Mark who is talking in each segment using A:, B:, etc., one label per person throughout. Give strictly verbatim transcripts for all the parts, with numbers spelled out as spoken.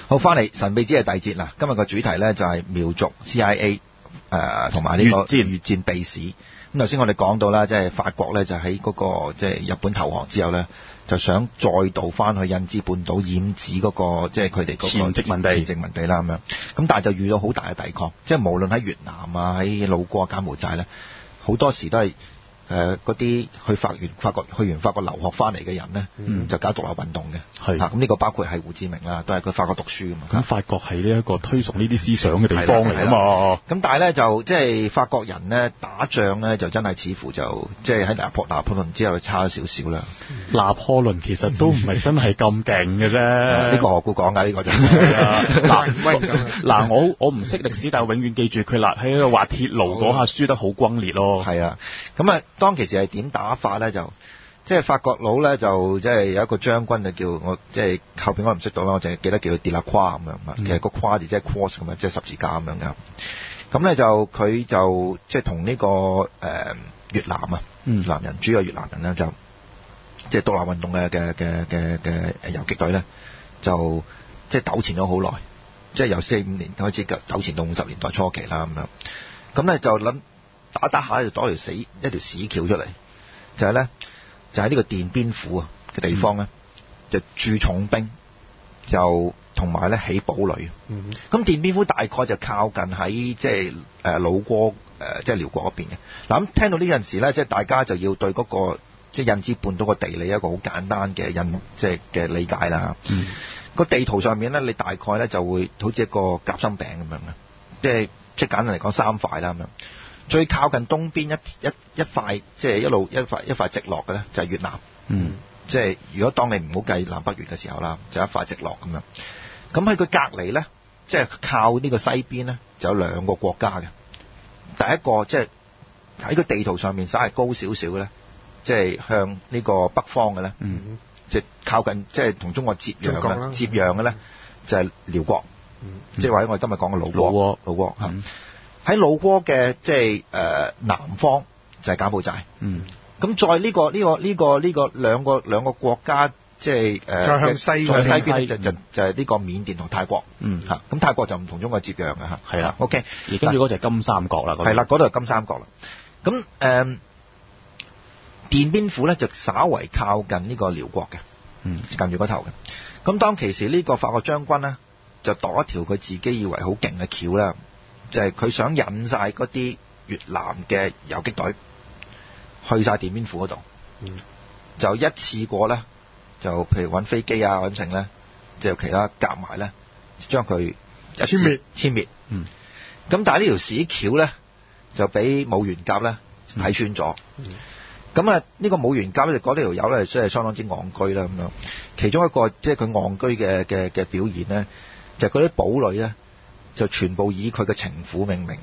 A: 好，翻嚟神秘之夜第二節啦。今日個主題咧就係苗族 C I A 誒同埋呢個
B: 越戰
A: 越戰秘史。咁頭先我哋講到啦，即係法國咧就喺嗰個即係日本投降之後咧，就想再度翻去印支半島染指嗰個即係佢哋嗰個
B: 前殖民地
A: 前殖民地啦咁樣。咁但係就遇到好大嘅抵抗，即係無論喺越南啊、喺老撾、柬埔寨咧，好多時都係。誒嗰啲去法完法國去完法國留學翻嚟嘅人咧，嗯、就搞獨立運動嘅，
B: 係
A: 咁呢個包括係胡志明啦，都係佢法國讀書㗎嘛。
B: 咁法國係呢一個推崇呢啲思想嘅地方嚟㗎嘛。
A: 咁但係咧就即係法國人咧打仗咧就真係似乎就即係喺拿破拿破崙之後差咗少少啦。
B: 拿破崙其實都唔係真係咁勁嘅啫。呢、
A: 呢個何故講㗎？呢、呢個就嗱
B: 嗱我我唔識歷史，但係永遠記住佢嗱喺度滑鐵盧嗰下輸得好轟烈咯。
A: 係啊，咁啊。當其時係點打法咧？就即係法國佬咧，就即係有一個將軍就叫我，即係後邊我唔識到啦，我淨係記得叫佢迪拉夸咁樣。嗯、其實個夸字即係 cross 咁啊，即係十字架咁樣嘅。咁咧就佢就即係同呢個誒、呃、越南啊，越南人主要越南人咧就即係獨立運動嘅嘅嘅嘅嘅游擊隊咧，就即係糾纏咗好耐，即係由四五年開始糾纏到五十年代初期啦咁樣。咁咧就諗。打打下就攞條死一條屎橋出嚟，就係、是、咧就喺、是、呢個奠邊府啊嘅地方咧，嗯、就駐重兵，就同埋咧起堡壘。咁、嗯、奠邊府大概就靠近喺即係誒老撾誒即係寮國嗰邊嘅。嗱咁聽到呢陣時咧，即、就、係、是、大家就要對嗰、那個即係、就是、印支半島個地理一個好簡單嘅印即係嘅理解啦。嗯、個地圖上面咧，你大概咧就會好似一個夾心餅咁樣嘅，即係即係簡單嚟講三塊啦咁樣。最靠近東邊一一一塊，即係一路一塊一塊直落嘅咧，就係越南。嗯，即係如果當你唔好計南北越嘅時候啦，就一塊直落咁樣。咁喺佢隔離咧，即係靠呢個西邊咧，就有兩個國家嘅。第一個即係喺個地圖上面稍為高少少嘅咧，即係向呢個北方嘅咧，嗯，即係靠近即係同中國接壤嘅接壤嘅咧，就係寮國。嗯，即係或者我哋今日講嘅老撾，老撾嚇。喺老撾嘅即係誒南方就係柬埔寨，嗯，咁再呢個呢個呢個呢個兩個兩個國家即係誒再向西再向西邊就就就係呢個緬甸同泰國，嗯嚇，咁泰國就唔同中國接壤嘅嚇，
B: 係啦
A: ，OK，
B: 而跟住嗰就係金三角啦，
A: 係啦，嗰度係金三角啦，咁誒奠邊府咧就稍為靠近呢個寮國嘅，嗯，近住嗰頭嘅，咁當其時呢個法國將軍咧就度一條佢自己以為好勁嘅橋啦。就係佢想引晒嗰啲越南嘅游擊隊去晒奠邊府嗰度，嗯、就一次過咧，就譬如揾飛機啊揾成咧，就其他夾埋咧，將佢一殲滅殲滅。嗯，咁但係呢條屎橋咧，就俾武元甲咧睇穿咗。咁啊、嗯，呢個武元甲咧就覺得條友咧，真係相當之戇居啦咁樣。其中一個即係佢戇居嘅嘅嘅表現咧，就係嗰啲堡壘咧。就全部以佢嘅情婦命名，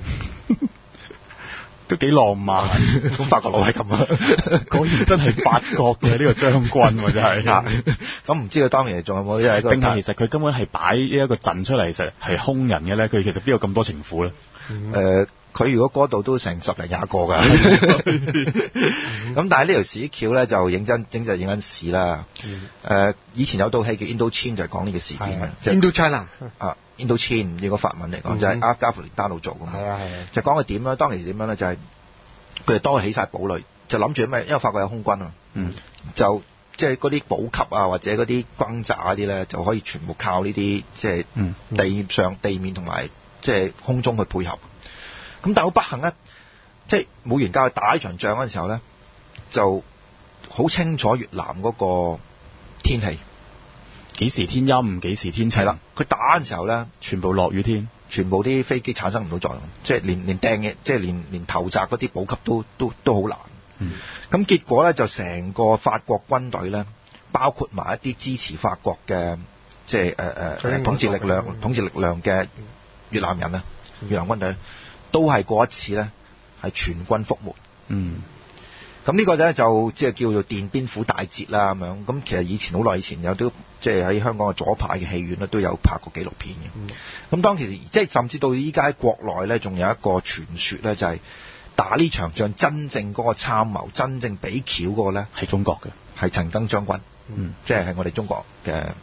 B: 都幾浪漫。
A: 咁法國佬係咁啊，
B: 果然真係法國嘅呢個將軍喎，真係。
A: 咁唔知佢當年仲有冇一個？
B: 定係其實佢根本係擺呢一個陣出嚟，其實係兇人嘅咧。佢其實邊有咁多情婦咧？誒、
A: 嗯，佢、呃、如果嗰度都成十零廿個㗎。咁但係呢條屎橋咧就認真整就認真屎啦。誒、呃，以前有套戲叫 Indochine 就係講呢個事件嘅。
C: 就是、Indochina 啊。
A: Indochine 呢個法文嚟講，嗯、就係阿加芙連丹奴做㗎嘛。係啊係啊，就講佢點咧？當其時點樣咧？就係佢哋多起晒堡壘，就諗住咩？因為法國有空軍啊，嗯，就即係嗰啲補給啊，或者嗰啲轟炸嗰啲咧，就可以全部靠呢啲即係地上、地面同埋即係空中去配合。咁但係好不幸咧，即係武元甲去打呢場仗嗰陣時候咧，就好清楚越南嗰個天氣。
B: 幾時天陰，幾時天晴啦？
A: 佢打嘅時候咧，
B: 全部落雨天，
A: 全部啲飛機產生唔到作用，即係連連掟嘅，即係連連投擲嗰啲補給都都都好難。嗯，咁結果咧就成個法國軍隊咧，包括埋一啲支持法國嘅，即係誒誒統治力量、嗯、統治力量嘅越南人啊，嗯、越南軍隊都係過一次咧，係全軍覆沒。嗯。咁呢個咧就即係叫做奠邊府大捷啦咁樣。咁其實以前好耐以前有都即係喺香港嘅左派嘅戲院咧都有拍過紀錄片嘅。咁、嗯、當其時即係甚至到依家喺國內咧，仲有一個傳說咧，就係打呢場仗真正嗰個參謀、真正俾橋嗰個咧係中國嘅，係陳赓將軍。嗯，即係係我哋中國嘅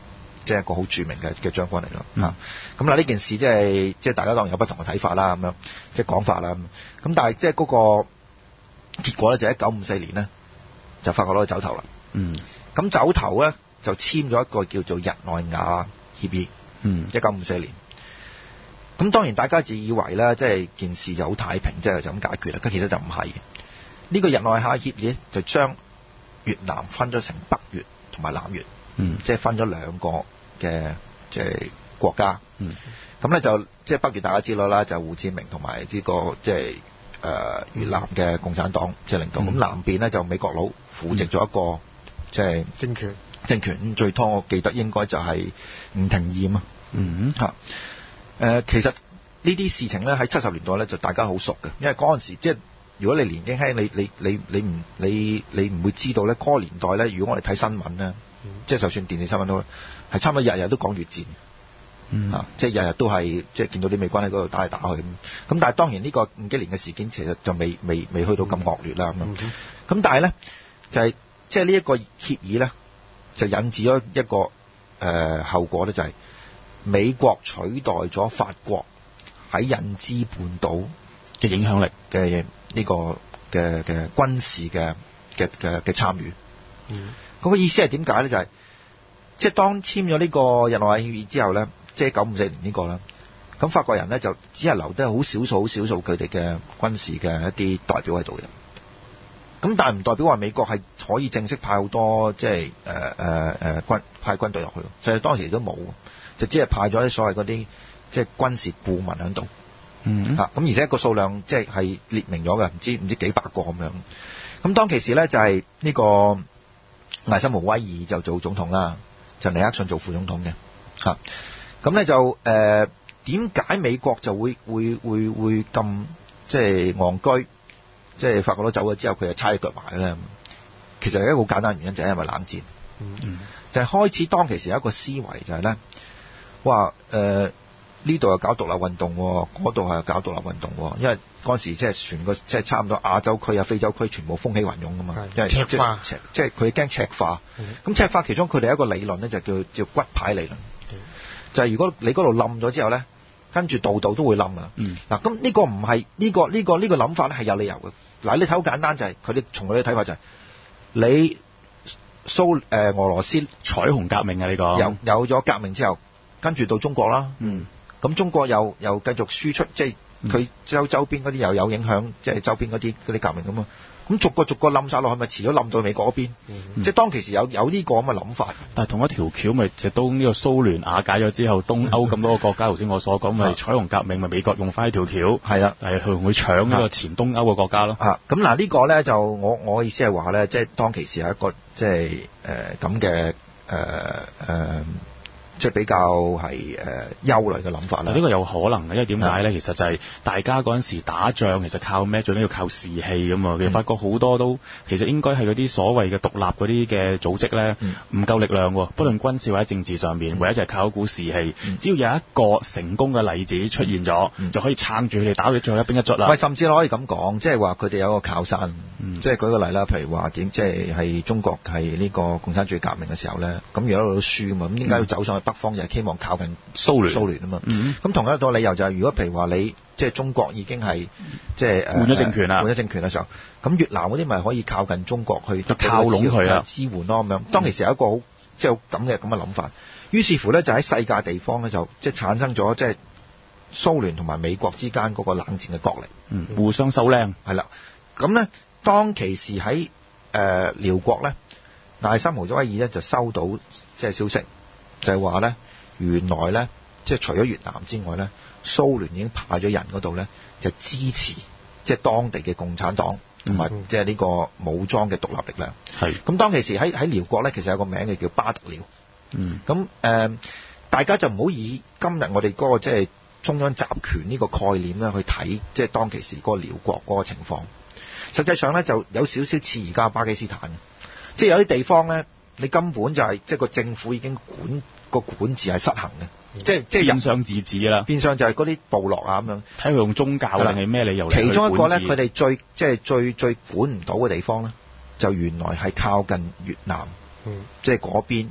A: 即係一個好著名嘅嘅將軍嚟咯。
B: 嗯
A: 嚇咁嗱，呢件事即係即係大家當然有不同嘅睇法啦，咁樣即係講法啦。咁但係即係嗰個結果咧，就喺一九五四年咧，就法國佬走頭啦。
B: 嗯。
A: 咁走頭咧就簽咗一個叫做日內瓦協議。
B: 嗯。
A: 一九五四年。咁當然大家自以為咧，即係件事就好太平，即係就咁解決啦。咁其實就唔係。呢個日內瓦協議咧，就將越南分咗成北越同埋南越。
B: 嗯。
A: 即係分咗兩個嘅即係國家。
B: 嗯。
A: 咁咧就即係北越大家知道啦，就胡志明同埋呢個即係誒越南嘅共產黨即係領導。咁、嗯、南邊咧就美國佬扶植咗一個即係、就是、
C: 政權。
A: 政權最初我記得應該就係吳廷琰啊。
B: 嗯。
A: 嚇、呃。其實呢啲事情咧喺七十年代咧就大家好熟嘅，因為嗰陣時即係如果你年紀輕，你你你你唔你你唔會知道咧嗰、那個年代咧，如果我哋睇新聞咧。即係就算電視新聞都係差唔多日日都講越戰，
B: 嗯
A: 啊、即係日日都係即係見到啲美軍喺嗰度打嚟打去咁。咁但係當然呢個五幾年嘅事件其實就未未未去到咁惡劣啦咁。咁、嗯嗯、但係咧就係即係呢一個協議咧就引致咗一個誒、呃、後果咧，就係美國取代咗法國喺印支半島
B: 嘅影響力
A: 嘅呢、這個嘅嘅軍事嘅嘅嘅嘅參與。
C: 嗯。
A: 嗰、那個意思係點解咧？就係、是、即係當簽咗呢個日內瓦協議之後咧，即係一九五四年呢、這個啦。咁法國人咧就只係留低好少數、好少數佢哋嘅軍事嘅一啲代表喺度嘅。咁但係唔代表話美國係可以正式派好多即係誒誒誒軍派軍隊入去。所以當時都冇，就只係派咗啲所謂嗰啲即係軍事顧問喺度。
B: 嗯。
A: 嚇咁而且個數量即係係列明咗嘅，唔知唔知幾百個咁樣。咁當其時咧就係呢、這個。艾森豪威爾就做總統啦，就尼克遜做副總統嘅嚇。咁、啊、咧就誒點解美國就會會會會咁即係戇居？即係法國佬走咗之後，佢就叉起腳埋咧。其實有一個好簡單原因，就係因為冷戰。
B: 嗯，
A: 就係、是、開始當其時有一個思維就係、是、咧，哇誒呢度又搞獨立運動，嗰度係搞獨立運動，因為嗰陣時即係全個即係差唔多亞洲區啊、非洲區全部風起雲湧噶嘛，因為
C: 赤化，
A: 即係佢驚赤化。咁、嗯、赤化其中佢哋一個理論咧就叫叫骨牌理論，嗯、就係、是、如果你嗰度冧咗之後咧，跟住度度都會冧啊。嗱咁呢個唔係呢個呢、這個呢、這個諗法咧係有理由嘅。嗱你睇好簡單就係佢哋從佢哋睇法就係、是、你蘇誒、呃、俄羅斯
B: 彩虹革命啊呢、這個
A: 有有咗革命之後，跟住到中國啦。
B: 嗯。
A: 咁中國又又繼續輸出，即係佢周周邊嗰啲又有影響，即係周邊嗰啲嗰啲革命咁啊。咁逐個逐個冧晒落去，咪遲早冧到美國嗰邊。嗯、即係當其時有有呢個咁嘅諗法。
B: 但係同一條橋咪就都呢個蘇聯瓦解咗之後，東歐咁多個國家，頭先我所講咪彩虹革命咪美國用翻呢條橋，係啦，係去去搶呢個前東歐嘅國家咯。
A: 啊，咁嗱呢個咧就我我意思係話咧，即係當其時係一個即係誒咁嘅誒誒。呃呃即係比較係誒憂慮嘅諗法啦。
B: 呢個有可能嘅，因為點解咧？其實就係大家嗰陣時打仗，其實靠咩？最緊要靠士氣咁啊！其實發覺好多都其實應該係嗰啲所謂嘅獨立嗰啲嘅組織咧，唔、嗯、夠力量喎。不論軍事或者政治上面，唯一就係靠一股士氣、嗯。只要有一個成功嘅例子出現咗、嗯，就可以撐住佢哋打到最後一兵一卒啦。
A: 喂，甚至可以咁講，即係話佢哋有一個靠山。嗯、即係舉個例啦，譬如話點，即係係中國係呢個共產主義革命嘅時候咧，咁如果一路都輸啊嘛，咁點解要走上去北方？就係希望靠近蘇聯蘇聯啊嘛。咁、嗯、同一個理由就係、是，如果譬如話你即係中國已經係即係
B: 換咗政權啦，
A: 換咗政權嘅時候，咁越南嗰啲咪可以靠近中國去
B: 靠攏佢啊，
A: 支援咯咁樣。當其時有一個好即係咁嘅咁嘅諗法，於是乎咧就喺世界地方咧就即係產生咗即係蘇聯同埋美國之間嗰個冷戰嘅角力，
B: 嗯，互相收靚
A: 係啦。咁咧當其時喺誒遼國咧，艾森豪威爾咧就收到即係消息，就係話咧。原來咧，即係除咗越南之外咧，蘇聯已經派咗人嗰度咧，就支持即係當地嘅共產黨同埋即係呢個武裝嘅獨立力量。係、嗯。咁當其時喺喺遼國咧，其實有個名嘅叫巴特遼。嗯。咁誒、呃，大家就唔好以今日我哋嗰個即係中央集權呢個概念咧去睇，即係當其時嗰個遼國嗰個情況。實際上咧，就有少少似而家巴基斯坦，即係有啲地方咧，你根本就係、是、即係個政府已經管。個管治係失衡嘅、嗯，即係即係
B: 變相自治啦。變
A: 相就係嗰啲部落啊咁樣。睇佢
B: 用宗教定係咩理由嚟？
A: 其中一個咧，佢哋最即係最最管唔到嘅地方咧，就原來係靠近越南，嗯、即係嗰邊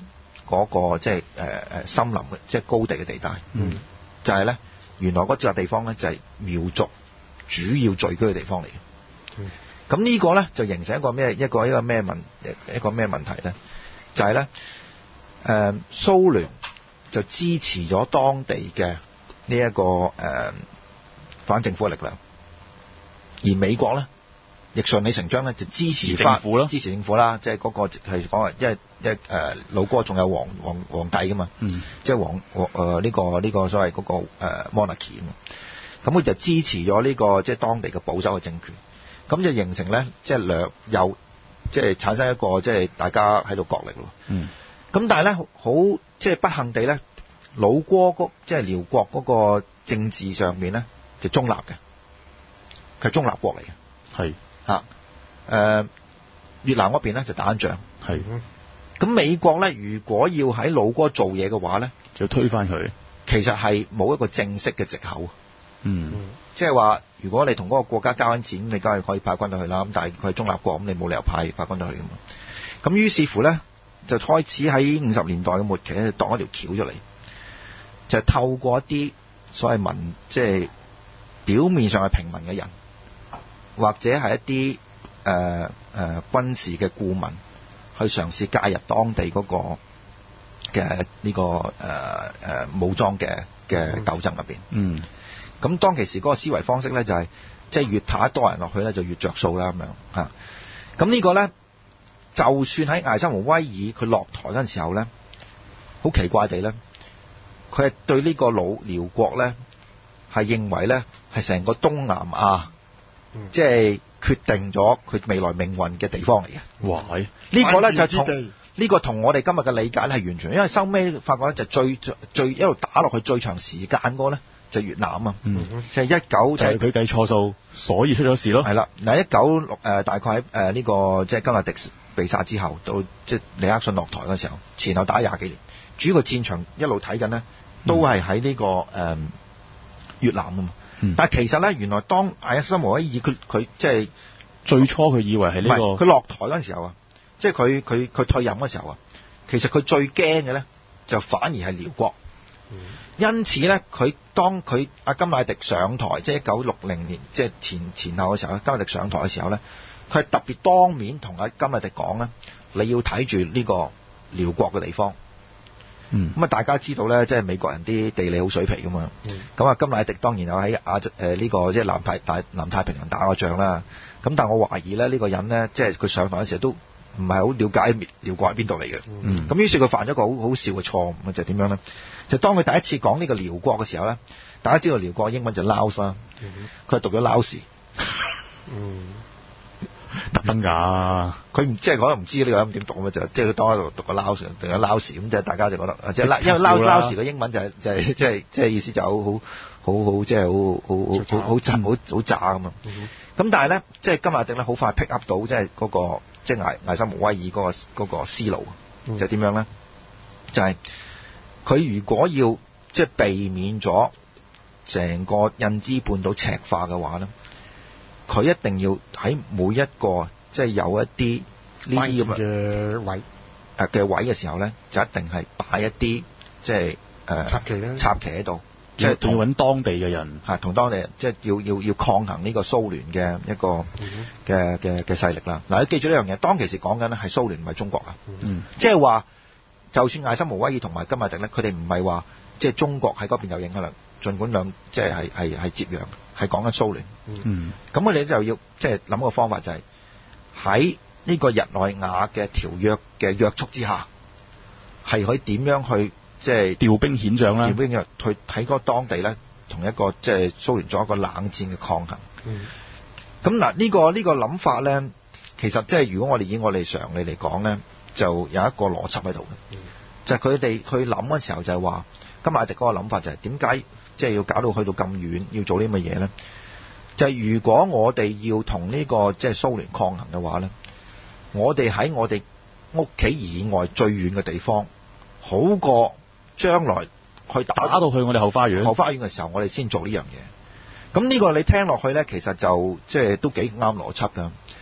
A: 嗰、個即係誒誒森林嘅即係高地嘅地帶，
B: 嗯，
A: 就係咧原來嗰個地方咧就係苗族主要聚居嘅地方嚟嘅。咁、嗯、呢個咧就形成一個咩一個一個咩問一個咩問題咧？就係咧誒蘇聯就支持咗當地嘅呢一個誒、呃、反政府嘅力量，而美國咧亦順理成章咧就支持
B: 政府咯，
A: 支持政府啦，即係嗰個係講話，因為因為誒老哥仲有皇皇皇帝噶嘛，
B: 嗯，
A: 即係皇皇誒呢個呢、呢個所謂嗰、嗰個誒、呃、monarchy 啊嘛，咁佢就支持咗呢、呢個即係當地嘅保守嘅政權，咁就形成咧即係兩有即係產生一個即係大家喺度角力咯，
B: 嗯，
A: 咁但係咧好即係不幸地咧，老哥嗰即係遼國嗰個政治上面咧就中立嘅，佢係中立國嚟嘅，
B: 係。
A: 啊，誒、呃、越南嗰邊咧就打緊仗，
B: 係，
A: 咁美國咧如果要喺老哥做嘢嘅話咧，
B: 就推翻佢，
A: 其實係冇一個正式嘅藉口，
B: 嗯，
A: 即係話如果你同嗰個國家交緊錢，你梗係可以派軍隊去啦，咁但係佢係中立國，咁你冇理由派派軍隊去噶嘛，咁於是乎咧就開始喺五十年代嘅末期咧，度一條橋出嚟，就係透過一啲所謂民，即係表面上係平民嘅人。或者係一啲誒誒軍事嘅顧問，去嘗試介入當地嗰個嘅呢個誒誒武裝嘅嘅鬥爭入邊。嗯。咁當其時嗰個思維方式咧，就係即係越派多人落去咧，就越着數啦咁樣嚇。咁呢個咧，就算喺艾森豪威爾佢落台嗰陣時候咧，好奇怪地咧，佢係對呢個老遼國咧係認為咧係成個東南亞。即係決定咗佢未來命運嘅地方嚟嘅。
B: 哇！
A: 呢個咧就同呢個同我哋今日嘅理解係完全，因為收尾發覺咧就最最一路打落去最長時間嗰個咧就越南啊。嗯。就係一九就係佢
B: 計錯數，所以出咗事咯。
A: 係啦，嗱一九六誒大概喺誒呢個即係甘迺迪被殺之後，到即係尼克遜落台嗰時候，前後打廿幾年，主要個戰場一路睇緊呢，都係喺呢個誒、呃、越南啊嘛。但係其實咧，原來當艾森豪威爾佢佢即係
B: 最初佢以為係呢、這個，
A: 佢落台嗰陣時候啊，即係佢佢佢退任嗰時候啊，其實佢最驚嘅咧就反而係遼國。嗯、因此咧，佢當佢阿甘迺迪上台，即係一九六零年，即係前前後嘅時候咧，甘迺迪上台嘅時候咧，佢係特別當面同阿甘迺迪講咧，你要睇住呢個遼國嘅地方。咁啊、嗯，大家知道咧，即係美國人啲地理好水皮噶嘛。咁啊、嗯，甘迺迪當然有喺亞誒呢個即係南太大南太平洋打過仗啦。咁但係我懷疑咧，呢、這個人咧，即係佢上台嘅時候都唔係好了解遼國喺邊度嚟嘅。咁、嗯、於是佢犯咗個好好笑嘅錯誤，就係點樣咧？就當佢第一次講呢個遼國嘅時候咧，大家知道遼國英文就 Laos 啦，佢係讀咗 Laos。嗯。
B: 特登㗎，
A: 佢唔即係我都唔知呢個音點讀咁就即係佢當喺度讀個 Laos 定有 Laos 咁，即係大家就覺得即係因為 Laos 嘅英文就係就係即係即係意思就好好好好即係好好好好渣好好渣咁啊！咁但係咧，即係甘迺迪咧好快 pick up 到即係嗰個即係艾艾森豪威爾嗰個嗰個思路，就係點樣咧？就係佢如果要即係避免咗成個印支半島赤化嘅話咧。佢一定要喺每一個即係有一啲呢啲咁嘅位誒嘅位嘅時候咧，就一定係擺一啲即係誒插旗咧，插旗喺度，即係
B: 要揾當地嘅人
A: 嚇，同當地人即係要要要抗衡呢個蘇聯嘅一個嘅嘅嘅勢力啦。嗱，你記住呢樣嘢，當其時講緊咧係蘇聯唔係中國啊，嗯，即係話就算艾森豪威爾同埋甘迺迪咧，佢哋唔係話即係中國喺嗰邊有影響力，儘管兩即係係係係接壤。係講緊蘇聯，嗯，咁我哋就要即係諗個方法，就係喺呢個日內瓦嘅條約嘅約束之下，係可以點樣去即係
B: 調兵遣將啦？
A: 調兵遣去睇嗰當地咧，同一個即係蘇聯做一個冷戰嘅抗衡。嗯，咁嗱呢個呢個諗法咧，其實即係如果我哋以我哋常理嚟講咧，就有一個邏輯喺度嘅，嗯、就係佢哋去諗嘅時候就係話，甘迺迪嗰個諗法就係點解？即係要搞到去到咁遠，要做啲乜嘢咧？就係如果我哋要同呢個即係蘇聯抗衡嘅話咧，我哋喺我哋屋企以外最遠嘅地方，好過將來去打
B: 打到去我哋後花園。
A: 後花園嘅時候，我哋先做呢樣嘢。咁呢個你聽落去咧，其實就即係都幾啱邏輯㗎。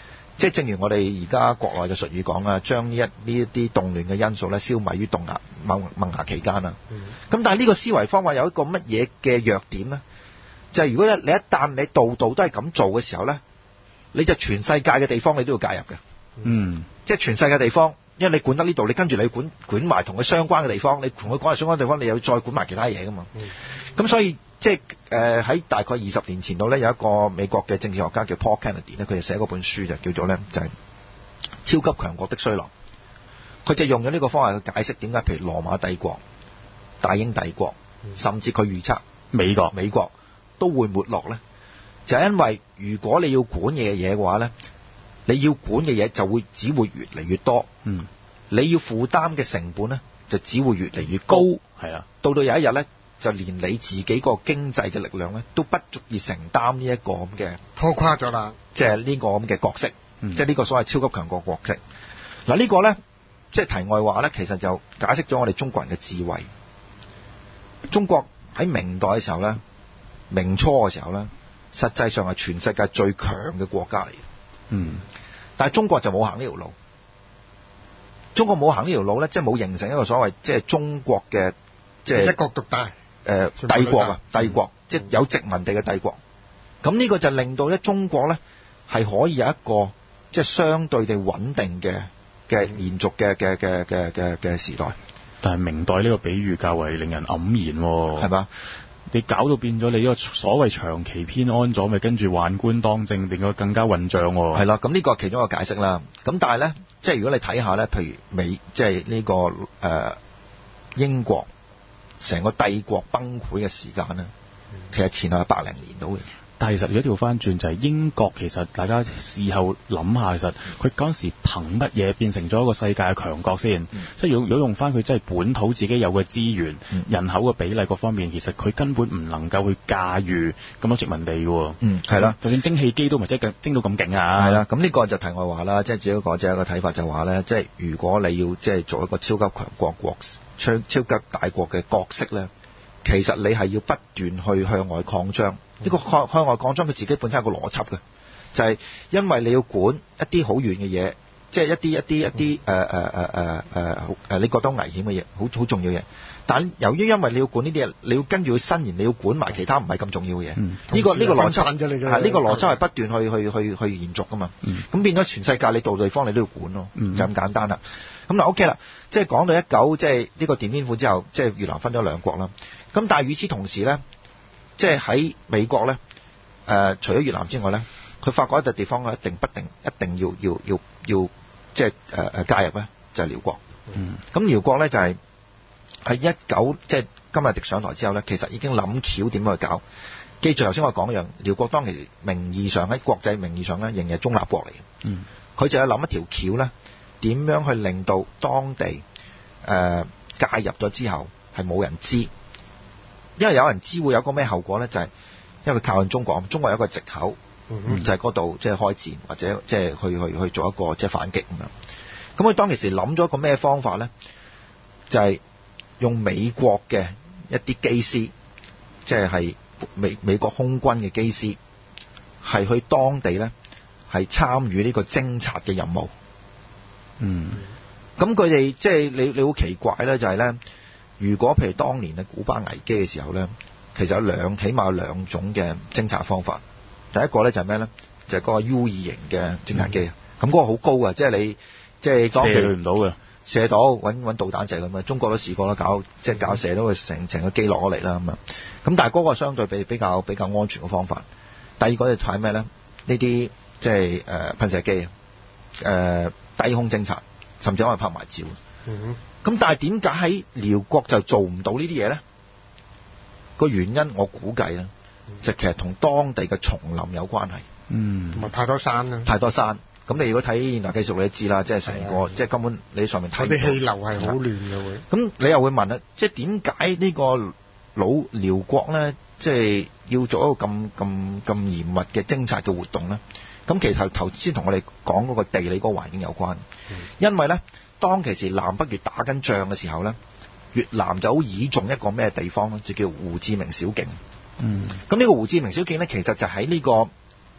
A: 即係正如我哋而家國內嘅術語講啦，將呢一呢一啲動亂嘅因素咧消弭於動芽萌萌芽期間啦。咁、嗯、但係呢個思維方法有一個乜嘢嘅弱點咧？就係、是、如果你一旦你度度都係咁做嘅時候咧，你就全世界嘅地方你都要介入嘅。
B: 嗯，
A: 即係全世界地方，因為你管得呢度，你跟住你管管埋同佢相關嘅地方，你同佢講係相關嘅地方，你又要再管埋其他嘢噶嘛。咁、嗯、所以即係誒喺大概二十年前度咧，有一個美國嘅政治學家叫 Paul Kennedy 咧，佢就寫嗰本書就叫做咧就係、是、超級強國的衰落。佢就用咗呢個方法去解釋點解譬如羅馬帝國、大英帝國，甚至佢預測美國美國都會沒落咧，就係、是、因為如果你要管嘢嘢嘅話咧，你要管嘅嘢就會只會越嚟越多，嗯，你要負擔嘅成本咧就只會越嚟越高，係啊，到到有一日咧，就連你自己個經濟嘅力量咧都不足以承擔呢一個咁嘅
C: 拖垮咗啦，
A: 即係呢個咁嘅角色，嗯、即係呢個所謂超級強國角色。嗱、這、呢個咧，即係題外話咧，其實就解釋咗我哋中國人嘅智慧。中國喺明代嘅時候咧，明初嘅時候咧，實際上係全世界最強嘅國家嚟嘅。嗯，但係中國就冇行呢條路。中國冇行呢條路咧，即係冇形成一個所謂即係中國嘅即係
C: 一國獨大，誒、
A: 呃、帝國啊，帝國，嗯、即係有殖民地嘅帝國。咁呢個就令到咧中國咧係可以有一個即係相對地穩定嘅嘅延續嘅嘅嘅嘅嘅嘅時代。
B: 但係明代呢個比喻較為令人黯然喎，
A: 係嘛？
B: 你搞到變咗你呢個所謂長期偏安咗，咪跟住宦官當政，變咗更加混帳喎。
A: 係啦，咁呢個係其中一個解釋啦。咁但係咧，即係如果你睇下咧，譬如美，即係呢個誒、呃、英國成個帝國崩潰嘅時間咧，其實前後係百零年到嘅。
B: 但係其實如果調翻轉就係、是、英國，其實大家事後諗下，其實佢嗰陣時憑乜嘢變成咗一個世界嘅強國先？嗯、即係如果如果用翻佢真係本土自己有嘅資源、嗯、人口嘅比例各方面，其實佢根本唔能夠去駕馭咁多殖民地嘅。嗯，係啦，就算蒸汽機都唔係真係蒸到咁勁啊！
A: 係啦，咁呢個就題外話啦，即係只不過只係一個睇法就話咧，即係如果你要即係做一個超級強國國超超級大國嘅角色咧，其實你係要不斷去向外擴張。呢、這個向向外擴張，佢自己本身有個邏輯嘅，就係、是、因為你要管一啲好遠嘅嘢，即係一啲一啲一啲誒誒誒誒誒誒你覺得危險嘅嘢，好好重要嘅嘢。但由於因為你要管呢啲嘢，你要跟住佢伸延，你要管埋其他唔係咁重要嘅嘢。呢、嗯這個呢、這個邏輯係呢個邏輯係不斷去去去去延續噶嘛。咁、嗯、變咗全世界你到地方你都要管咯，嗯、就咁簡單啦。咁嗱 OK 啦，即係講到一九即係呢個奠邊府之後，即係越南分咗兩國啦。咁但係與此同時咧。即係喺美國咧，誒、呃、除咗越南之外咧，佢發覺一笪地方一定不定一定要要要要即係誒誒介入咧，就係、是、寮國。嗯，咁寮國咧就係喺一九即係甘迺迪上台之後咧，其實已經諗橋點樣去搞。記住頭先我講一樣，寮國當其時名義上喺國際名義上咧仍然係中立國嚟嘅。嗯，佢就係諗一條橋咧，點樣去令到當地誒、呃、介入咗之後係冇人知。因為有人知會有個咩後果咧，就係、是、因為佢靠近中國，中國有一個藉口，嗯、就係嗰度即係開戰或者即係去去去做一個即係反擊咁樣。咁佢當其時諗咗一個咩方法咧？就係、是、用美國嘅一啲機師，即係係美美國空軍嘅機師，係去當地咧係參與呢個偵察嘅任務。嗯，咁佢哋即係你你好奇怪咧，就係、是、咧。如果譬如當年嘅古巴危機嘅時候咧，其實有兩起碼有兩種嘅偵察方法。第一個咧就係咩咧？就係、是、嗰個 U 二型嘅偵察機，咁、嗯、嗰、那個好高啊！即係你即係當時
B: 射唔到嘅，
A: 射到揾揾導彈射咁啊！中國都試過啦，搞即係搞射到佢成成個機落咗嚟啦咁啊！咁但係嗰個相對比比較比較安全嘅方法。第二個就睇咩咧？呢啲即係誒噴射機，誒、呃、低空偵察，甚至可能拍埋照。嗯咁但係點解喺寮國就做唔到呢啲嘢咧？個原因我估計咧，就其實同當地嘅叢林有關係。嗯，同埋
C: 太多山啦。
A: 太多山。咁你如果睇現代技術，你都知啦，即係成個，即係根本你上面睇。
C: 啲氣流係好亂嘅會。
A: 咁你又會問啦，即係點解呢個老寮國咧，即係要做一個咁咁咁嚴密嘅偵察嘅活動咧？咁其實頭先同我哋講嗰個地理嗰個環境有關。嗯、因為咧。當其時南北越打緊仗嘅時候咧，越南就好倚重一個咩地方咧，就叫胡志明小徑。嗯，咁呢個胡志明小徑咧，其實就喺呢個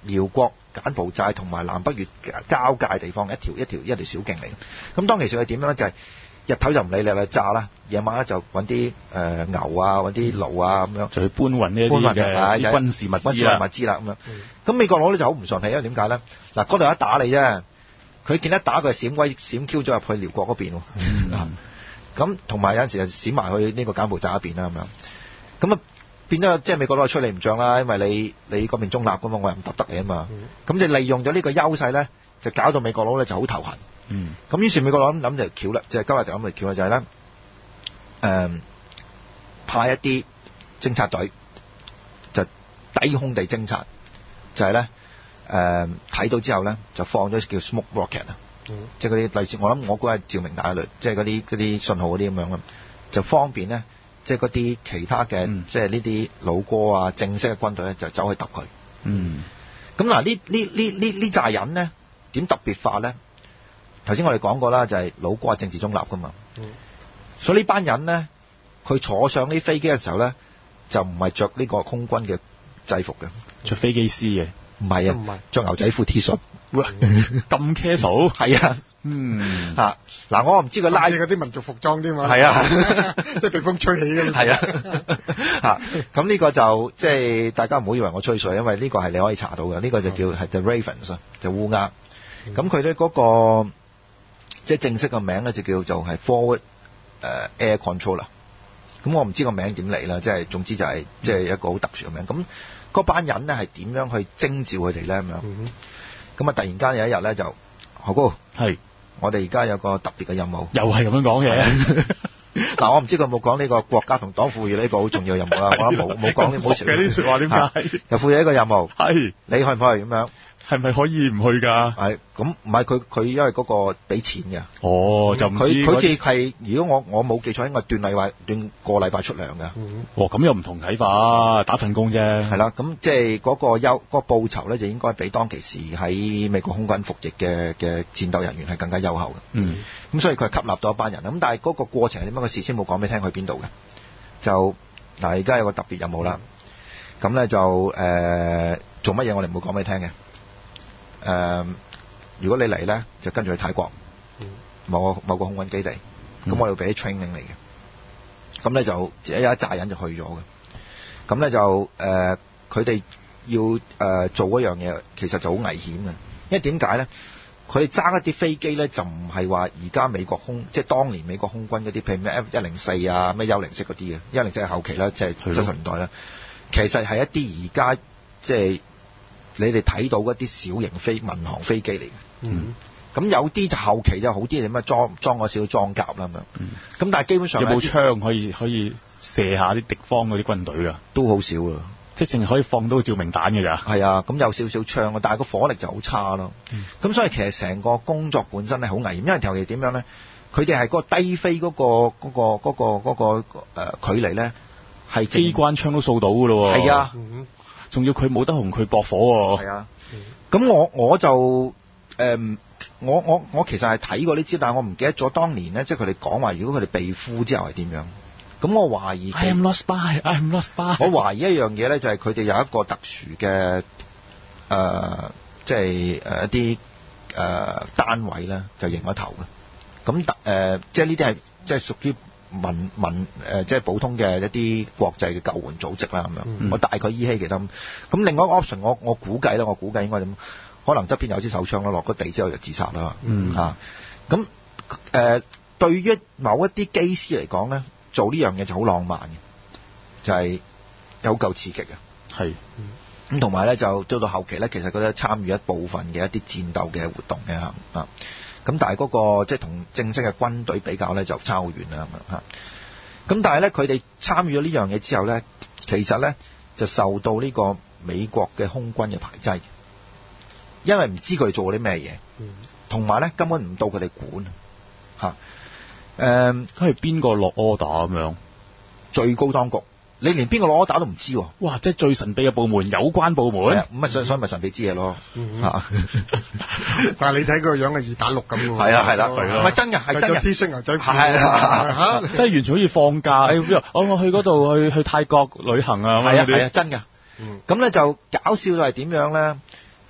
A: 寮國、柬埔寨同埋南北越交界地方一條一條一條小徑嚟。咁當其時係點樣咧？就係、是、日頭就唔理你啦，炸啦；夜晚咧就揾啲誒牛啊，揾啲驢啊咁樣，
B: 就去搬運呢一啲嘅啲軍事物資啦。
A: 物資啦咁樣。咁美國佬咧就好唔順氣，因為點解咧？嗱，嗰度一打你啫，佢見一打佢閃威閃 Q 咗入去寮國嗰邊喎。咁同埋有陣時就閃埋去呢個柬埔寨嗰邊啦咁樣。咁啊變咗即係美國佬吹你唔漲啦，因為你你嗰邊中立噶嘛，我又唔揼得你啊嘛。咁就利用咗呢個優勢咧，就搞到美國佬咧就好頭痕。
B: 嗯，
A: 咁於是美國佬諗就橋啦，就係今日就諗嚟橋啦，就係咧誒派一啲偵察隊，就低空地偵察，就係咧誒睇到之後咧就放咗叫 smoke rocket 啊、嗯，即係嗰啲類似我諗我估係照明彈類，即係嗰啲嗰啲信號嗰啲咁樣啦，就方便咧，即係嗰啲其他嘅、嗯、即係呢啲老哥啊正式嘅軍隊咧就走去揼佢。嗯，咁嗱呢呢呢呢呢扎人咧點特別法咧？頭先我哋講過啦，就係、是、老哥係政治中立噶嘛、嗯，所以呢班人咧，佢坐上呢飛機嘅時候咧，就唔係着呢個空軍嘅制服嘅，
B: 着飛機師嘅，
A: 唔係啊，唔係着牛仔褲 T 恤，
B: 咁 casual，係
A: 啊，嗯嚇，嗱、啊、我唔知佢拉
C: 嗰啲民族服裝添嘛，
A: 係啊，
C: 即係被風吹起嘅，
A: 係啊，嚇，咁呢個就即係大家唔好以為我吹水，因為呢個係你可以查到嘅，呢、這個就叫係 The Ravens 啊，就烏鴉，咁佢咧嗰個。即係正式嘅名咧就叫做係 Forward 誒 Air Controller，咁我唔知個名點嚟啦，即係總之就係、是、即係一個好特殊嘅名。咁嗰班人咧係點樣去徵召佢哋咧咁樣？咁啊突然間有一日咧就何哥係我哋而家有個特別嘅任務，
B: 又係咁樣講嘅。
A: 嗱我唔知佢有冇講呢個國家同黨賦予呢個好重要嘅任務啦，我諗冇冇講啲冇
B: 嘅啲説話點解？
A: 又賦予一個任務，係你去唔去咁樣？
B: 係咪可以唔去㗎？
A: 係咁唔係佢佢因為嗰個俾錢嘅。
B: 哦，就唔知
A: 佢佢好似係如果我我冇記錯，應該斷禮拜斷個禮拜出糧㗎。
B: 嗯、哦，咁又唔同睇法，打份工啫。
A: 係啦，咁即係嗰個優嗰、嗰個報酬咧，就應該比當其時喺美國空軍服役嘅嘅戰鬥人員係更加優厚嘅。嗯。咁所以佢係吸納到一班人。咁但係嗰個過程係點樣？佢事先冇講俾你聽去邊度嘅。就嗱，而家有個特別任務啦。咁咧就誒、呃、做乜嘢？我哋唔會講俾你聽嘅。誒、呃，如果你嚟咧，就跟住去泰國，某個某個空軍基地，咁、嗯、我要俾啲 training 嚟嘅。咁咧就有一紮人就去咗嘅。咁咧就誒，佢哋要誒、呃、做嗰樣嘢，其實就好危險嘅。因為點解咧？佢哋揸一啲飛機咧，就唔係話而家美國空，即係當年美國空軍嗰啲，譬如咩 F 一零四啊，咩幽靈式嗰啲嘅，幽靈式係後期啦，即係七十年代啦。其實係一啲而家即係。你哋睇到嗰啲小型飛民航飛機嚟嘅，嗯，咁有啲就後期就好啲，點樣裝裝個少少裝甲啦咁樣，嗯，咁但係基本上
B: 有冇槍可以可以射下啲敵方嗰啲軍隊啊？
A: 都好少啊，
B: 即係淨係可以放到照明彈嘅咋？
A: 係啊，咁有少少槍啊，但係個火力就好差咯。咁、嗯、所以其實成個工作本身係好危險，因為尤其點樣咧？佢哋係嗰個低飛嗰、嗰個嗰、嗰個嗰、嗰個嗰、嗰個嗰個呃、距離咧，係
B: 機關槍都掃到㗎咯喎。
A: 係啊。
B: 嗯，仲要佢冇得同佢駁火喎。
A: 係啊，咁我我就誒、呃，我我我其實係睇過呢招，但係我唔記得咗當年咧，即係佢哋講話，如果佢哋被俘之後係點樣？咁我懷疑。
B: I am not spy. I am not spy.
A: 我懷疑一樣嘢咧，就係佢哋有一個特殊嘅誒、呃，即係誒一啲誒、呃、單位咧，就認咗頭嘅。咁誒、呃，即係呢啲係即係屬於。民民誒即係普通嘅一啲國際嘅救援組織啦咁樣，嗯、我大概依稀記得。咁另外一個 option，我我估計咧，我估計應該點？可能側邊有支手槍啦，落個地之後就自殺啦。嗯啊，咁誒、呃、對於某一啲機師嚟講咧，做呢樣嘢就好浪漫嘅，就係有夠刺激嘅。係。咁同埋咧，就到到後期咧，其實佢都參與一部分嘅一啲戰鬥嘅活動嘅嚇啊。咁但係嗰個即係同正式嘅軍隊比較咧，就差好遠啦咁樣嚇。咁但係咧，佢哋參與咗呢樣嘢之後咧，其實咧就受到呢個美國嘅空軍嘅排擠，因為唔知佢哋做啲咩嘢，同埋咧根本唔到佢哋管嚇。誒，
B: 佢係邊個落 order 咁樣？
A: 最高當局。你連邊個攞打都唔知喎！
B: 哇！即係最神秘嘅部門，有關部門。
A: 咁咪所所以咪神秘之嘢咯。
C: 嗯、但係你睇個樣係二打六咁喎。
A: 係啊係啦，唔係真嘅係真嘅。
C: T 恤牛仔褲。
A: 係啊，
B: 即係完全好似放假。我我去嗰度去去泰國旅行啊。
A: 係啊係啊，真嘅。咁、嗯、咧就搞笑就係點樣咧？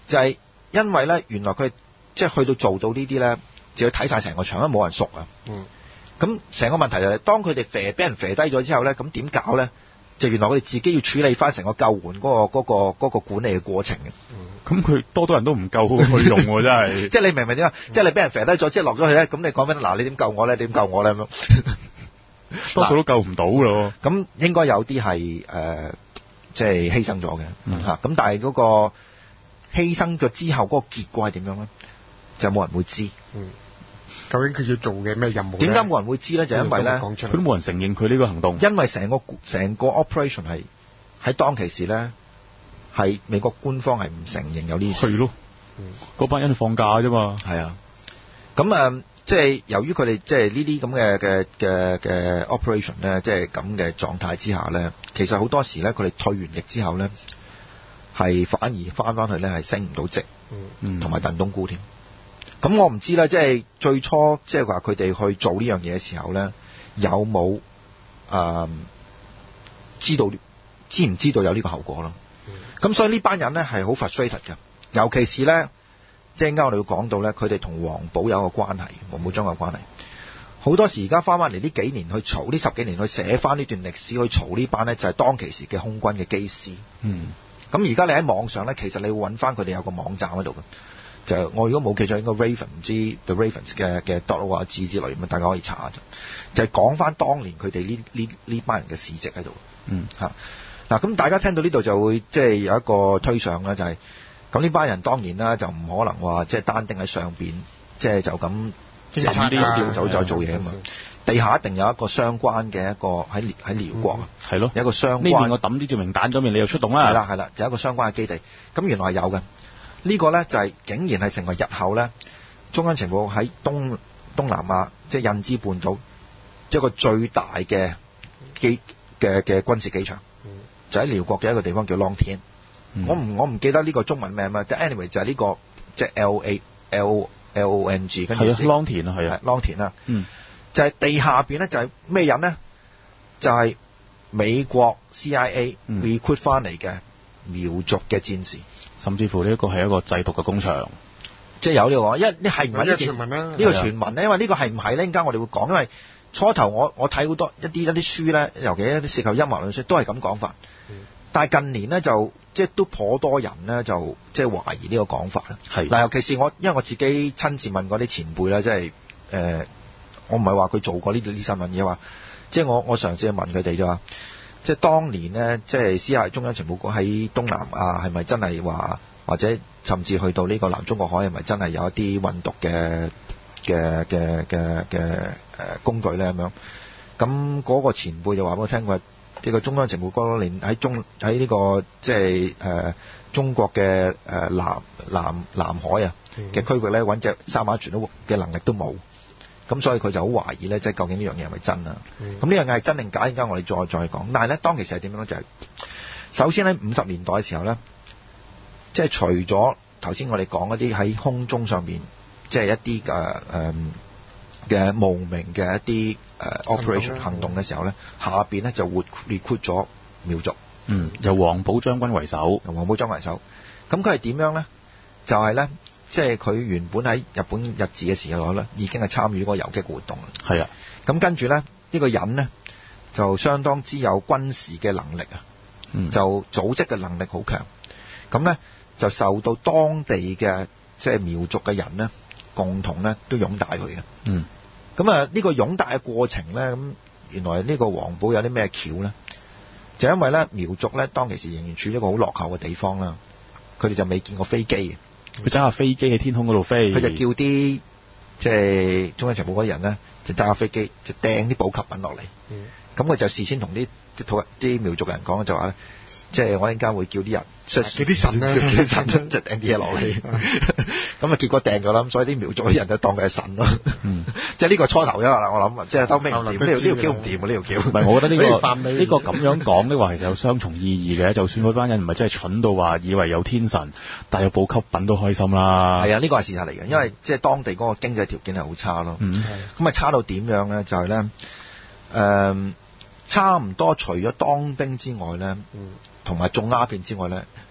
A: 就係、是、因為咧，原來佢即係去到做到呢啲咧，就要睇晒成個場，因為冇人熟啊。
C: 嗯。
A: 咁成個問題就係、是，當佢哋肥俾人肥低咗之後咧，咁點搞咧？就原來佢哋自己要處理翻成個救援嗰、那個嗰、那個嗰、那個管理嘅過程嘅。
B: 咁佢多多人都唔夠去用喎，真係。
A: 即係你明唔明點啊？即係你俾人肥低咗，即係落咗去咧，咁你講緊嗱，你點救我咧？你點救我咧？咁
B: 多數都救唔到咯。
A: 咁應該有啲係誒，即係犧牲咗嘅嚇。咁、
B: 嗯、
A: 但係嗰個犧牲咗之後嗰個結果係點樣咧？就冇人會知。
C: 嗯。究竟佢要做嘅咩任務？
A: 點解冇人會知咧？就因為咧，
B: 佢都冇人承認佢呢個行動。
A: 因為成個成個 operation 係喺當其時咧，係美國官方係唔承認有呢啲事。
B: 係咯，嗰班人放假啫嘛。
A: 係啊，咁啊、呃，即係由於佢哋即係呢啲咁嘅嘅嘅嘅 operation 咧，即係咁嘅狀態之下咧，其實好多時咧，佢哋退完役之後咧，係反而翻翻去咧係升唔到職，
B: 嗯，同
A: 埋燉冬菇添。咁我唔知啦，即係最初即係話佢哋去做呢樣嘢嘅時候咧，有冇誒、呃、知道知唔知道有呢個後果咯？咁、嗯、所以呢班人咧係好 frustrated 嘅，尤其是咧，即係啱我哋要講到咧，佢哋同黃埔有個關係，黃埔莊有關係。好多時而家翻翻嚟呢幾年去嘈，呢十幾年去寫翻呢段歷史去嘈呢班咧，就係、是、當其時嘅空軍嘅機師。
B: 嗯。
A: 咁而家你喺網上咧，其實你會揾翻佢哋有個網站喺度嘅。就我如果冇記錯，應該 Raven 唔知 The Ravens 嘅嘅 dot org 之類咁，大家可以查下。就係講翻當年佢哋呢呢呢班人嘅事蹟喺度。
B: 嗯，
A: 嚇嗱，咁大家聽到呢度就會即係有一個推想啦，就係咁呢班人當然啦，就唔可能話即係單丁喺上邊，即係就咁咁啲就就做嘢啊嘛。地下一定有一個相關嘅一個喺喺遼國啊，
B: 係咯，
A: 有一個相關。
B: 呢邊我抌啲照明彈，嗰邊你又出動啦。
A: 係啦係啦，就有一個相關嘅基地。咁原來係有嘅。呢個呢，就係竟然係成為日後呢中央情報喺東東南亞即係印支半島一個最大嘅機嘅嘅軍事機場，就喺遼國嘅一個地方叫 Long Tien。嗯、我唔我唔記得呢個中文名嘛，即係 anyway 就係呢個即係 L A L L O N G 跟住。係啊
B: ，Long Tien 啊，係啊
A: ，Long Tien 啊。
B: 嗯。就
A: 係地下邊呢，就係咩人呢？就係美國 C I A recruit 翻嚟嘅苗族嘅戰士。
B: 甚至乎呢一個係一個製毒嘅工場，
A: 即係有呢個，因為呢係唔係呢個傳聞咧？呢個傳聞咧，因為呢個係唔係咧？陣間我哋會講，因為初頭我我睇好多一啲一啲書咧，尤其一啲涉及陰謀論書，都係咁講法。嗯、但係近年咧就即係都頗多人咧就即係懷疑呢個講法。係嗱，尤其是我因為我自己親自問過啲前輩咧，即係誒、呃，我唔係話佢做過呢啲新聞嘢，話即係我我嘗試去問佢哋就話。即係當年呢，即係 C I A 中央情報局喺東南亞係咪真係話，或者甚至去到呢個南中國海係咪真係有一啲運毒嘅嘅嘅嘅嘅誒工具咧咁樣？咁嗰個前輩就話俾我聽，佢呢個中央情報局連喺中喺呢個即係誒中國嘅誒南南南海啊嘅區域咧揾隻三馬船都嘅能力都冇。咁所以佢就好懷疑咧，即係究竟呢樣嘢係咪真啊？咁呢樣嘢係真定假？而家我哋再再講。但係咧，當其時係點樣咧？就係、是、首先喺五十年代嘅時候咧，即係除咗頭先我哋講一啲喺空中上面，即係一啲嘅誒嘅無名嘅一啲誒 operation 行動嘅時候咧，下邊咧就會 recruit 咗苗族。
B: 嗯，由黃埔將軍為首，
A: 由黃埔將軍為首。咁佢係點樣咧？就係、是、咧。即係佢原本喺日本日治嘅時候咧，已經係參與嗰個遊擊活動啦。係啊，咁跟住咧，呢、呢個人呢，就相當之有軍事嘅能力啊、嗯，就組織嘅能力好強。咁咧就受到當地嘅即係苗族嘅人呢，共同咧都擁戴佢嘅。嗯，咁啊呢個擁戴嘅過程咧，咁原來呢個黃埔有啲咩橋咧？就因為咧苗族咧當其時仍然處於一個好落後嘅地方啦，佢哋就未見過飛機嘅。
B: 佢揸下飛機喺天空嗰度飛，
A: 佢就叫啲即係中央情報嗰啲人咧，就揸下飛機就掟啲補給品落嚟。咁、嗯、佢就事先同啲即係土啲苗族人講就話咧，即係我陣間會叫啲人，叫
C: 啲神咧，
A: 叫啲神就掟啲嘢落嚟。咁啊結果掟咗啦，咁所以啲苗族啲人就當佢係神咯。嗯、即係呢個初頭啫啦，我諗即係兜尾唔掂，呢條呢條橋唔掂啊，呢條橋。
B: 唔係，我覺得呢、呢個呢、呢個咁樣講呢話其實有雙重意義嘅。就算嗰班人唔係真係蠢到話以為有天神，但係有補給品都開心啦。係
A: 啊，呢個係事實嚟嘅，因為即係當地嗰個經濟條件係好差咯。咁、嗯、啊差到點樣咧？就係、是、咧，誒、呃，差唔多除咗當兵之外咧，同埋種鴉片之外咧，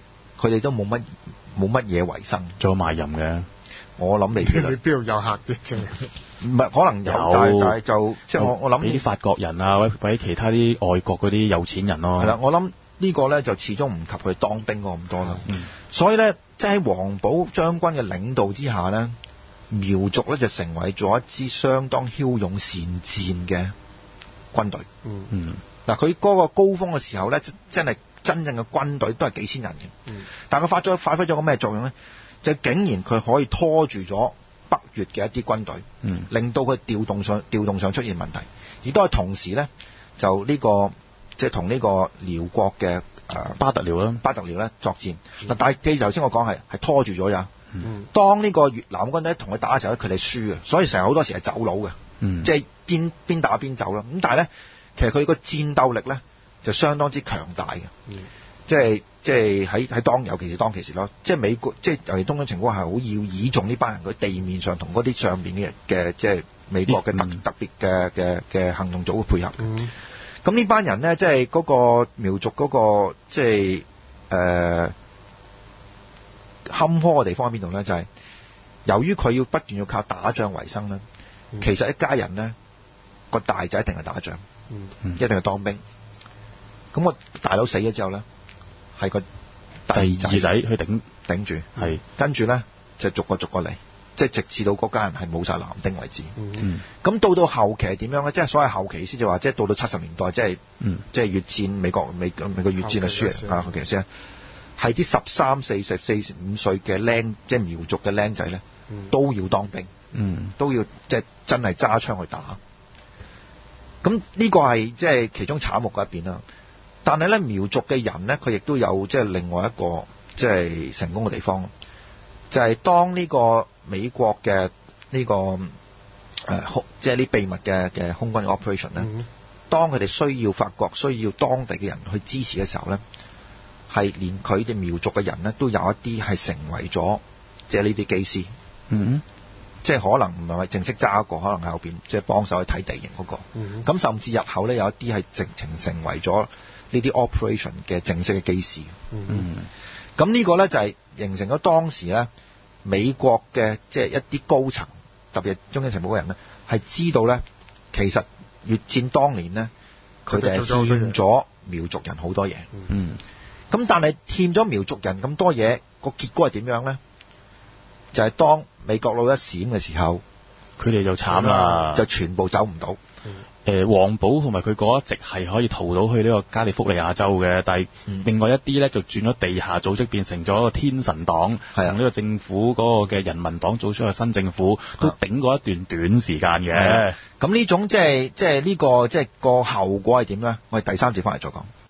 A: 佢哋都冇乜冇乜嘢維生，
B: 做賣淫嘅。
A: 我諗未必啦。
C: 你邊度有客嘅啫？
A: 唔係可能有，但係但係就即係我我諗
B: 俾啲法國人啊，或者或者其他啲外國嗰啲有錢人咯。
A: 係啦，我諗呢個咧就始終唔及佢當兵嗰咁多啦。
B: 嗯、
A: 所以咧，即係喺黃埔將軍嘅領導之下咧，苗族咧就成為咗一支相當驍勇善戰嘅軍隊。
C: 嗯
B: 嗯。
A: 嗱，佢嗰個高峰嘅時候咧，真係真正嘅軍隊都係幾千人嘅。
C: 嗯。但
A: 係佢發咗發揮咗個咩作用咧？就竟然佢可以拖住咗北越嘅一啲軍隊，
B: 嗯、
A: 令到佢調動上調動上出現問題，而都係同時咧就呢、這個即係同呢個遼國嘅誒、呃、
B: 巴特遼啦，
A: 巴特遼咧作戰。嗱、嗯，但係記住頭先我講係係拖住咗呀。
B: 嗯、
A: 當呢個越南軍咧同佢打嘅時候咧，佢哋輸嘅，所以成日好多時係走佬嘅，
B: 嗯、
A: 即係邊邊打邊走啦。咁但係咧，其實佢個戰鬥力咧就相當之強大嘅。
C: 嗯
A: 即係即係喺喺當尤其是當其時咯，即係美國即係尤其東京情況係好要倚重呢班人，佢地面上同嗰啲上面嘅嘅即係美國嘅特、嗯、特別嘅嘅嘅行動組嘅配合。咁呢、嗯、班人咧，即係嗰個苗族嗰、嗰個即係誒坎坷嘅地方喺邊度咧？就係、是、由於佢要不斷要靠打仗為生咧，嗯、其實一家人咧個大仔一定係打仗，
C: 嗯、
A: 一定係當兵。咁我大佬死咗之後咧，係個第二仔
B: 去頂
A: 頂住，
B: 係
A: 跟住咧就逐個逐個嚟，即係直至到嗰家人係冇晒男丁為止。咁、
B: 嗯、
A: 到到後期係點樣咧？即係所謂後期先至話，即係到到七十年代，即係、
B: 嗯、
A: 即係越戰美國美美國越戰係輸啊！後期先係啲十三四十四十五歲嘅僆，即係苗族嘅僆仔咧，
C: 嗯、
A: 都要當兵，
B: 嗯、
A: 都要即係真係揸槍去打。咁呢個係即係其中慘目嘅一邊啦。但係咧，苗族嘅人咧，佢亦都有即係另外一個即係成功嘅地方，就係、是、當呢個美國嘅呢、這個誒、呃、即係啲秘密嘅嘅空軍 operation 咧，嗯、當佢哋需要法國需要當地嘅人去支持嘅時候咧，係連佢哋苗族嘅人咧都有一啲係成為咗即係呢啲機師，
B: 嗯，
A: 即係可能唔係正式揸一個，可能喺後邊即係幫手去睇地形嗰、那個，咁、嗯、甚至日後咧有一啲係直情成為咗呢啲 operation 嘅正式嘅機師，
B: 嗯，
A: 咁呢個咧就係形成咗當時咧美國嘅即係一啲高層，特別係中央情報嘅人咧，係知道咧其實越戰當年咧佢哋係欠咗苗族人好多嘢，
B: 嗯，
A: 咁但係欠咗苗族人咁多嘢，個結果係點樣咧？就係、是、當美國佬一閃嘅時候，
B: 佢哋就慘啦，
A: 就全部走唔到。
B: 誒黃埔同埋佢嗰一直係可以逃到去呢個加利福尼亞州嘅，但係另外一啲咧就轉咗地下組織，變成咗一個天神黨，同呢、嗯、個政府嗰個嘅人民黨組出嘅新政府，都頂過一段短時間嘅。
A: 咁呢種即係即係呢個即係個後果係點咧？我哋第三節翻嚟再講。